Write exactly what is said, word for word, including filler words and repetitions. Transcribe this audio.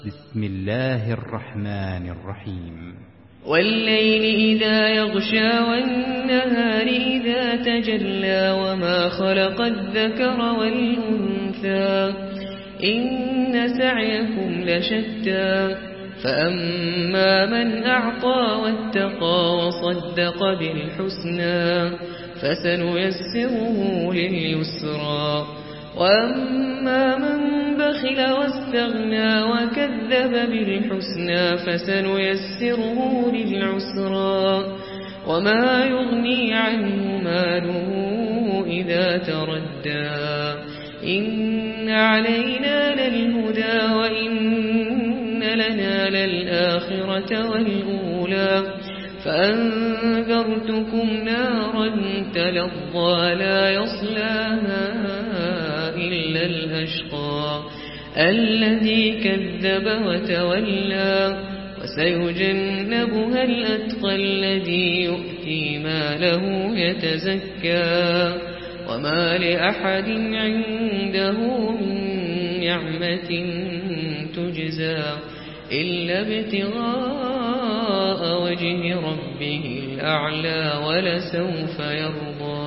بسم الله الرحمن الرحيم والليل إذا يغشى والنهار إذا تجلى وما خلق الذكر والأنثى إن سعيكم لشتى فأما من أعطى واتقى وصدق بالحسنى فسنيسره لليسرى وأما من بخل واستغنى وكذب بالحسنى فسنيسره للعسرى وما يغني عنه ماله إذا تردى إن علينا للهدى وإن لنا للآخرة والأولى فأنذرتكم نارا تلظى لا يصلاها إلا الأشقى الذي كذب وتولى وسيجنبها الأتقى الذي يؤتي ماله يتزكى وما لأحد عنده من نعمة تجزى إلا ابتغاء وجه ربه الأعلى ولسوف يرضى.